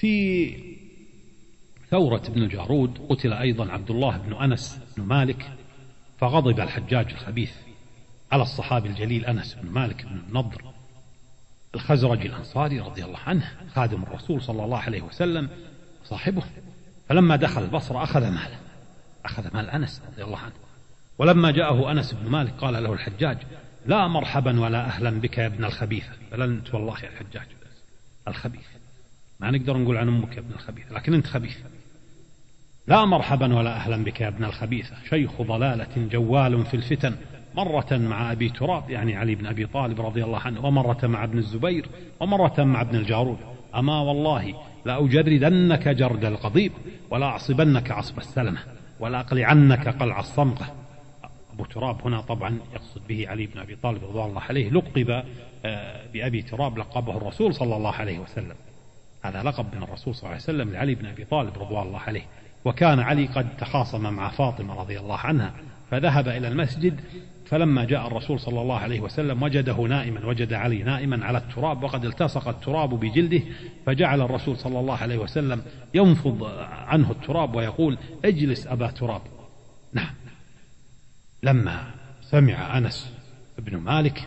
في ثورة ابن الجارود قتل أيضا عبد الله بن أنس بن مالك، فغضب الحجاج الخبيث على الصحابي الجليل أنس بن مالك بن النضر الخزرجي الأنصاري رضي الله عنه، خادم الرسول صلى الله عليه وسلم صاحبه. فلما دخل البصرة أخذ مال أنس رضي الله عنه. ولما جاءه أنس بن مالك قال له الحجاج: لا مرحبا ولا أهلا بك يا ابن الخبيثة. بل أنت والله يا الحجاج الخبيث، ما نقدر نقول عن أمك يا ابن الخبيث، لكن أنت خبيث. لا مرحبا ولا أهلا بك يا ابن الخبيثة، شيخ ضلالة جوال في الفتن، مرة مع أبي تراب يعني علي بن أبي طالب رضي الله عنه، ومرة مع ابن الزبير، ومرة مع ابن الجارود. أما والله لأجردنك جرد القضيب، ولا أعصبنك عصب السلمة، ولا أقلعنك قلع الصمغة. أبو تراب هنا طبعا يقصد به علي بن أبي طالب رضي الله عليه، لقب بأبي تراب، لقبه الرسول صلى الله عليه وسلم. هذا لقب من الرسول صلى الله عليه وسلم لعلي بن أبي طالب رضي الله عليه. وكان علي قد تخاصم مع فاطمة رضي الله عنها، فذهب إلى المسجد، فلما جاء الرسول صلى الله عليه وسلم وجد علي نائما على التراب، وقد التصق التراب بجلده، فجعل الرسول صلى الله عليه وسلم ينفض عنه التراب ويقول: اجلس أبا تراب. نعم. لما سمع أنس بن مالك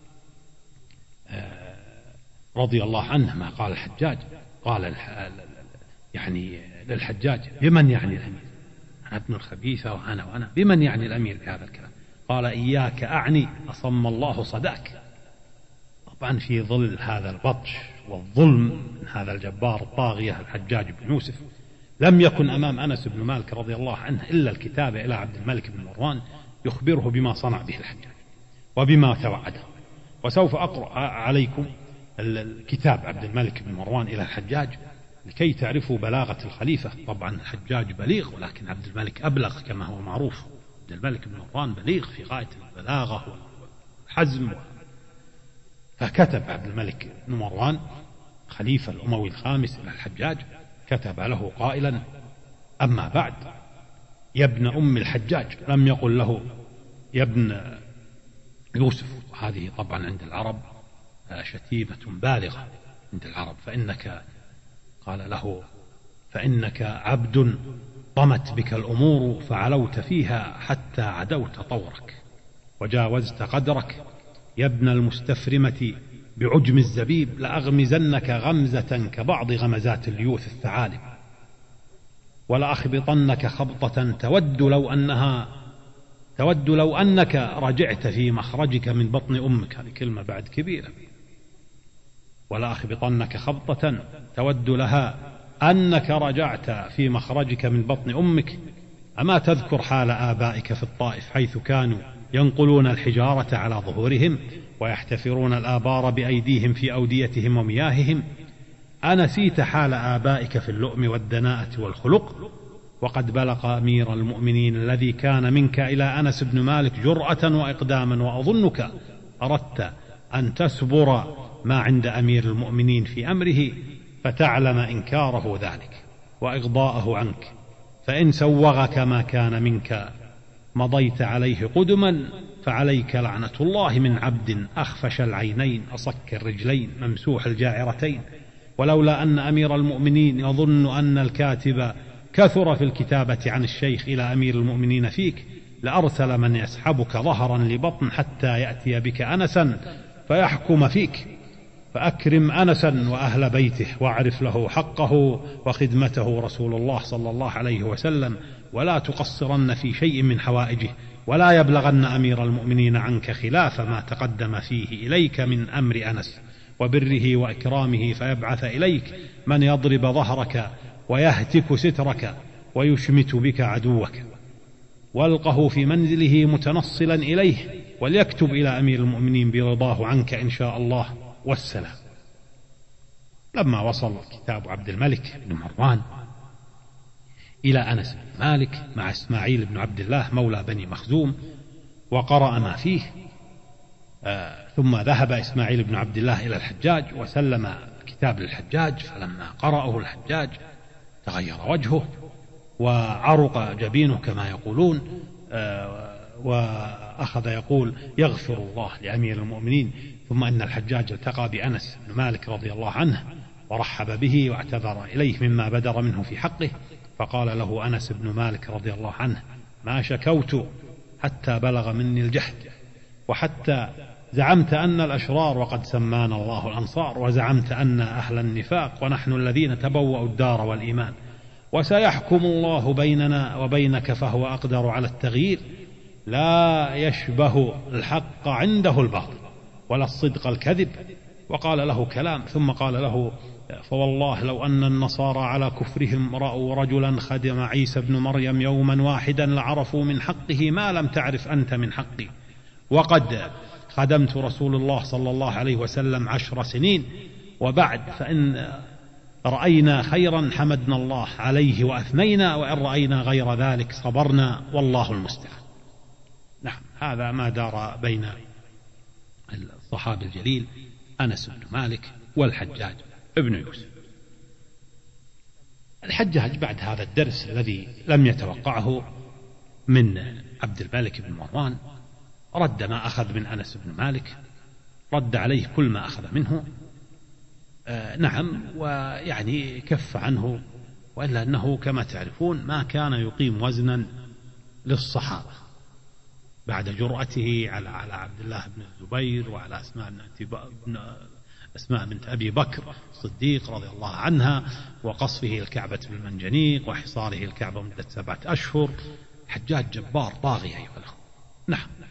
رضي الله عنه ما قال الحجاج، قال يعني للحجاج: بمن يعني الأمير؟ أنا ابن الخبيثة وأنا بمن يعني الأمير بهذا الكلام؟ قال: إياك أعني أصم الله صداك. طبعا في ظل هذا البطش والظلم من هذا الجبار الطاغية الحجاج بن يوسف، لم يكن أمام أنس بن مالك رضي الله عنه إلا الكتابة إلى عبد الملك بن مروان يخبره بما صنع به الحجاج وبما توعده. وسوف أقرأ عليكم الكتاب عبد الملك بن مروان إلى الحجاج لكي تعرفوا بلاغة الخليفة. طبعا الحجاج بليغ، ولكن عبد الملك أبلغ كما هو معروف. عبد الملك بن مروان بليغ في غاية البلاغة والحزم. فكتب عبد الملك بن مروان خليفة الأموي الخامس إلى الحجاج، كتب له قائلا: أما بعد، يا ابن أم الحجاج. لم يقل له يا ابن يوسف، وهذه طبعا عند العرب شتيمة بالغة عند العرب. قال له: فإنك عبد طمت بك الأمور فعلوت فيها حتى عدوت طورك وجاوزت قدرك. يا ابن المستفرمة بعجم الزبيب، لأغمزنك غمزة كبعض غمزات الليوث الثعالب، ولأخبطنك خبطة تود لو أنك رجعت في مخرجك من بطن أمك. هذه كلمة بعد كبيرة. ولأخبطنك خبطة تود لها أنك رجعت في مخرجك من بطن أمك. أما تذكر حال آبائك في الطائف، حيث كانوا ينقلون الحجارة على ظهورهم ويحتفرون الآبار بأيديهم في أوديتهم ومياههم؟ أنسيت حال آبائك في اللؤم والدناءة والخلق؟ وقد بلغ أمير المؤمنين الذي كان منك إلى أنس بن مالك جرأة وإقداما، وأظنك أردت أن تسبر ما عند أمير المؤمنين في أمره، فتعلم إنكاره ذلك وإغضاءه عنك. فإن سوغك ما كان منك مضيت عليه قدما، فعليك لعنة الله من عبد أخفش العينين أصك الرجلين ممسوح الجاعرتين. ولولا أن أمير المؤمنين يظن أن الكاتب كثر في الكتابة عن الشيخ إلى أمير المؤمنين فيك، لأرسل من يسحبك ظهرا لبطن حتى يأتي بك أنسا فيحكم فيك. فأكرم أنسا وأهل بيته، واعرف له حقه وخدمته رسول الله صلى الله عليه وسلم، ولا تقصرن في شيء من حوائجه، ولا يبلغن أمير المؤمنين عنك خلاف ما تقدم فيه إليك من أمر أنس وبره وإكرامه، فيبعث إليك من يضرب ظهرك ويهتك سترك ويشمت بك عدوك. والقه في منزله متنصلا إليه، وليكتب إلى أمير المؤمنين برضاه عنك إن شاء الله، والسلام. لما وصل كتاب عبد الملك بن مروان إلى أنس بن مالك مع إسماعيل بن عبد الله مولى بني مخزوم، وقرأ ما فيه، ثم ذهب إسماعيل بن عبد الله إلى الحجاج وسلم الكتاب للحجاج. فلما قرأه الحجاج تغير وجهه وعرق جبينه كما يقولون، وأخذ يقول: يغفر الله لأمير المؤمنين. ثم إن الحجاج التقى بأنس بن مالك رضي الله عنه ورحب به واعتذر إليه مما بدر منه في حقه. فقال له أنس بن مالك رضي الله عنه: ما شكوت حتى بلغ مني الجهد، وحتى زعمت أن الأشرار وقد سمانا الله الأنصار، وزعمت أن أهل النفاق ونحن الذين تبوأوا الدار والإيمان، وسيحكم الله بيننا وبينك فهو أقدر على التغيير، لا يشبه الحق عنده الباطل ولا الصدق الكذب. وقال له كلام، ثم قال له: فوالله لو أن النصارى على كفرهم رأوا رجلا خدم عيسى بن مريم يوما واحدا لعرفوا من حقه ما لم تعرف أنت من حقي، وقد خدمت رسول الله صلى الله عليه وسلم 10 سنين، وبعد فإن رأينا خيرا حمدنا الله عليه وأثنينا، وإن رأينا غير ذلك صبرنا والله المستعان. نعم، هذا ما دار بين الصحابي الجليل أنس بن مالك والحجاج ابن يوسف. الحجاج بعد هذا الدرس الذي لم يتوقعه من عبد الملك بن مروان رد ما أخذ من أنس بن مالك، رد عليه كل ما أخذ منه، نعم، ويعني كف عنه، وإلا أنه كما تعرفون ما كان يقيم وزنا للصحابة بعد جرأته على عبد الله بن الزبير وعلى أسماء بنت أبي بكر الصديق رضي الله عنها، وقصفه الكعبة بالمنجنيق وحصاره الكعبة مدة 7 أشهر. حجاج جبار طاغية أيها الأخوة. نعم.